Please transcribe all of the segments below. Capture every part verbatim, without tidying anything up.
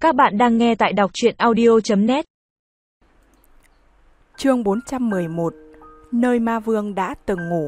Các bạn đang nghe tại đọc truyện audio chấm net. Chương bốn trăm mười một. Nơi ma vương đã từng ngủ.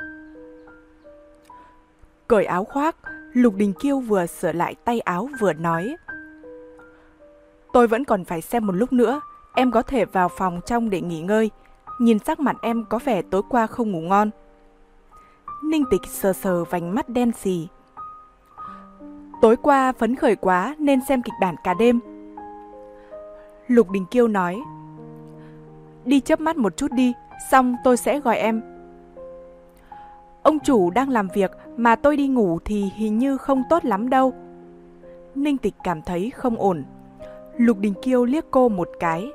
Cởi áo khoác, Lục Đình Kiêu vừa sửa lại tay áo vừa nói: Tôi vẫn còn phải xem một lúc nữa, em có thể vào phòng trong để nghỉ ngơi. Nhìn sắc mặt em có vẻ tối qua không ngủ ngon. Ninh Tịch sờ sờ vành mắt đen xì. Tối qua phấn khởi quá nên xem kịch bản cả đêm. Lục Đình Kiêu nói: Đi chớp mắt một chút đi, xong tôi sẽ gọi em. Ông chủ đang làm việc mà tôi đi ngủ thì hình như không tốt lắm đâu. Ninh Tịch cảm thấy không ổn. Lục Đình Kiêu liếc cô một cái.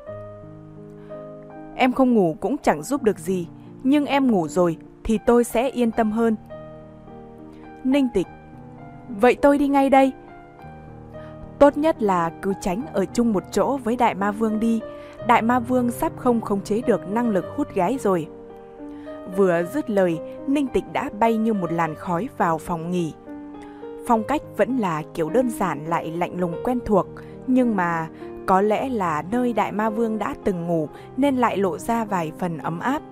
Em không ngủ cũng chẳng giúp được gì, nhưng em ngủ rồi thì tôi sẽ yên tâm hơn. Ninh Tịch: Vậy tôi đi ngay đây. Tốt nhất là cứ tránh ở chung một chỗ với Đại Ma Vương đi. Đại Ma Vương sắp không khống chế được năng lực hút gái rồi. Vừa dứt lời, Ninh Tịch đã bay như một làn khói vào phòng nghỉ. Phong cách vẫn là kiểu đơn giản lại lạnh lùng quen thuộc, nhưng mà có lẽ là nơi Đại Ma Vương đã từng ngủ nên lại lộ ra vài phần ấm áp.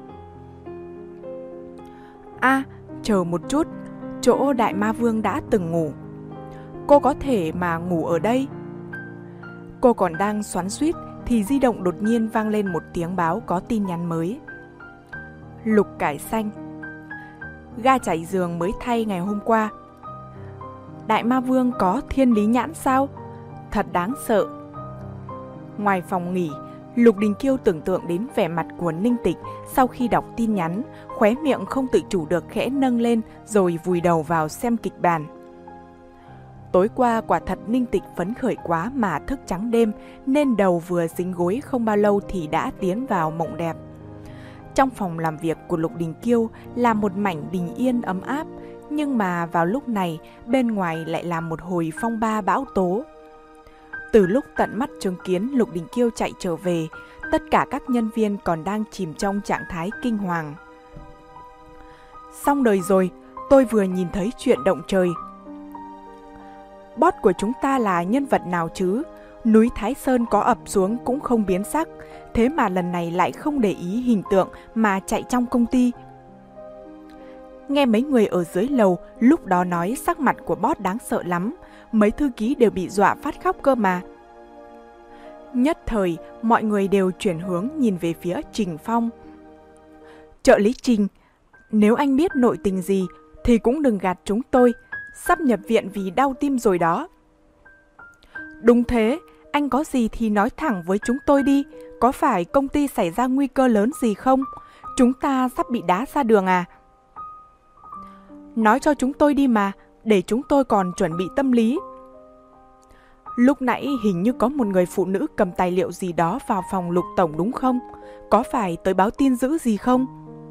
À, chờ một chút, chỗ Đại Ma Vương đã từng ngủ. Cô có thể mà ngủ ở đây. Cô còn đang xoắn xuýt thì di động đột nhiên vang lên một tiếng báo có tin nhắn mới. Lục Cải Xanh: Ga chảy giường mới thay ngày hôm qua. Đại Ma Vương có thiên lý nhãn sao? Thật đáng sợ. Ngoài phòng nghỉ, Lục Đình Kiêu tưởng tượng đến vẻ mặt của Ninh Tịch sau khi đọc tin nhắn, khóe miệng không tự chủ được khẽ nâng lên rồi vùi đầu vào xem kịch bản. Tối qua quả thật Ninh Tịch phấn khởi quá mà thức trắng đêm, nên đầu vừa dính gối không bao lâu thì đã tiến vào mộng đẹp. Trong phòng làm việc của Lục Đình Kiêu là một mảnh bình yên ấm áp, nhưng mà vào lúc này bên ngoài lại là một hồi phong ba bão tố. Từ lúc tận mắt chứng kiến Lục Đình Kiêu chạy trở về, tất cả các nhân viên còn đang chìm trong trạng thái kinh hoàng. Xong đời rồi, tôi vừa nhìn thấy chuyện động trời. Boss của chúng ta là nhân vật nào chứ? Núi Thái Sơn có ập xuống cũng không biến sắc, thế mà lần này lại không để ý hình tượng mà chạy trong công ty. Nghe mấy người ở dưới lầu lúc đó nói sắc mặt của boss đáng sợ lắm, mấy thư ký đều bị dọa phát khóc cơ mà. Nhất thời, mọi người đều chuyển hướng nhìn về phía Trình Phong. Trợ lý Trình, nếu anh biết nội tình gì thì cũng đừng gạt chúng tôi, sắp nhập viện vì đau tim rồi đó. Đúng thế, anh có gì thì nói thẳng với chúng tôi đi, có phải công ty xảy ra nguy cơ lớn gì không? Chúng ta sắp bị đá ra đường à? Nói cho chúng tôi đi mà, để chúng tôi còn chuẩn bị tâm lý. Lúc nãy hình như có một người phụ nữ cầm tài liệu gì đó vào phòng Lục Tổng đúng không? Có phải tới báo tin dữ gì không?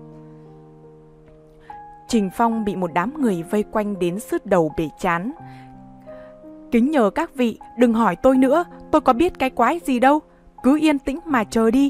Trình Phong bị một đám người vây quanh đến sứt đầu bể chán. Kính nhờ các vị đừng hỏi tôi nữa, tôi có biết cái quái gì đâu, cứ yên tĩnh mà chờ đi.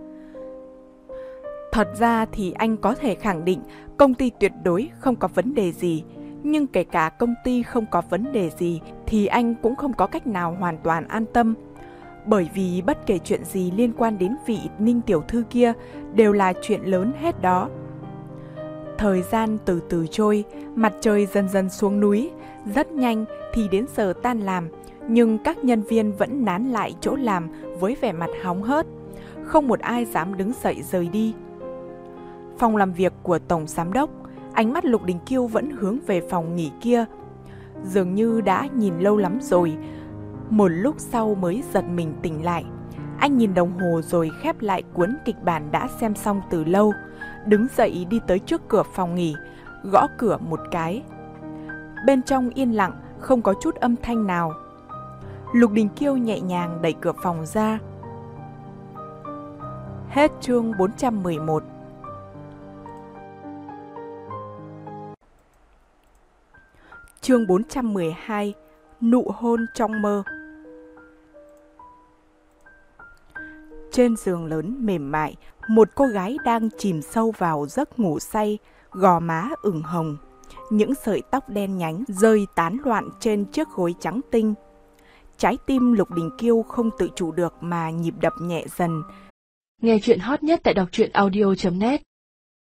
Thật ra thì anh có thể khẳng định công ty tuyệt đối không có vấn đề gì, nhưng kể cả công ty không có vấn đề gì thì anh cũng không có cách nào hoàn toàn an tâm. Bởi vì bất kể chuyện gì liên quan đến vị Ninh tiểu thư kia đều là chuyện lớn hết đó. Thời gian từ từ trôi, mặt trời dần dần xuống núi, rất nhanh thì đến giờ tan làm, nhưng các nhân viên vẫn nán lại chỗ làm với vẻ mặt hóng hớt, không một ai dám đứng dậy rời đi. Phòng làm việc của Tổng Giám đốc, ánh mắt Lục Đình Kiêu vẫn hướng về phòng nghỉ kia. Dường như đã nhìn lâu lắm rồi, một lúc sau mới giật mình tỉnh lại. Anh nhìn đồng hồ rồi khép lại cuốn kịch bản đã xem xong từ lâu, đứng dậy đi tới trước cửa phòng nghỉ, gõ cửa một cái. Bên trong yên lặng, không có chút âm thanh nào. Lục Đình Kiêu nhẹ nhàng đẩy cửa phòng ra. Hết chương bốn trăm mười một. Chương bốn trăm mười hai. Nụ hôn trong mơ. Trên giường lớn mềm mại, một cô gái đang chìm sâu vào giấc ngủ say, gò má ửng hồng. Những sợi tóc đen nhánh rơi tán loạn trên chiếc gối trắng tinh. Trái tim Lục Đình Kiêu không tự chủ được mà nhịp đập nhẹ dần. Nghe chuyện hot nhất tại đọc truyện audio chấm net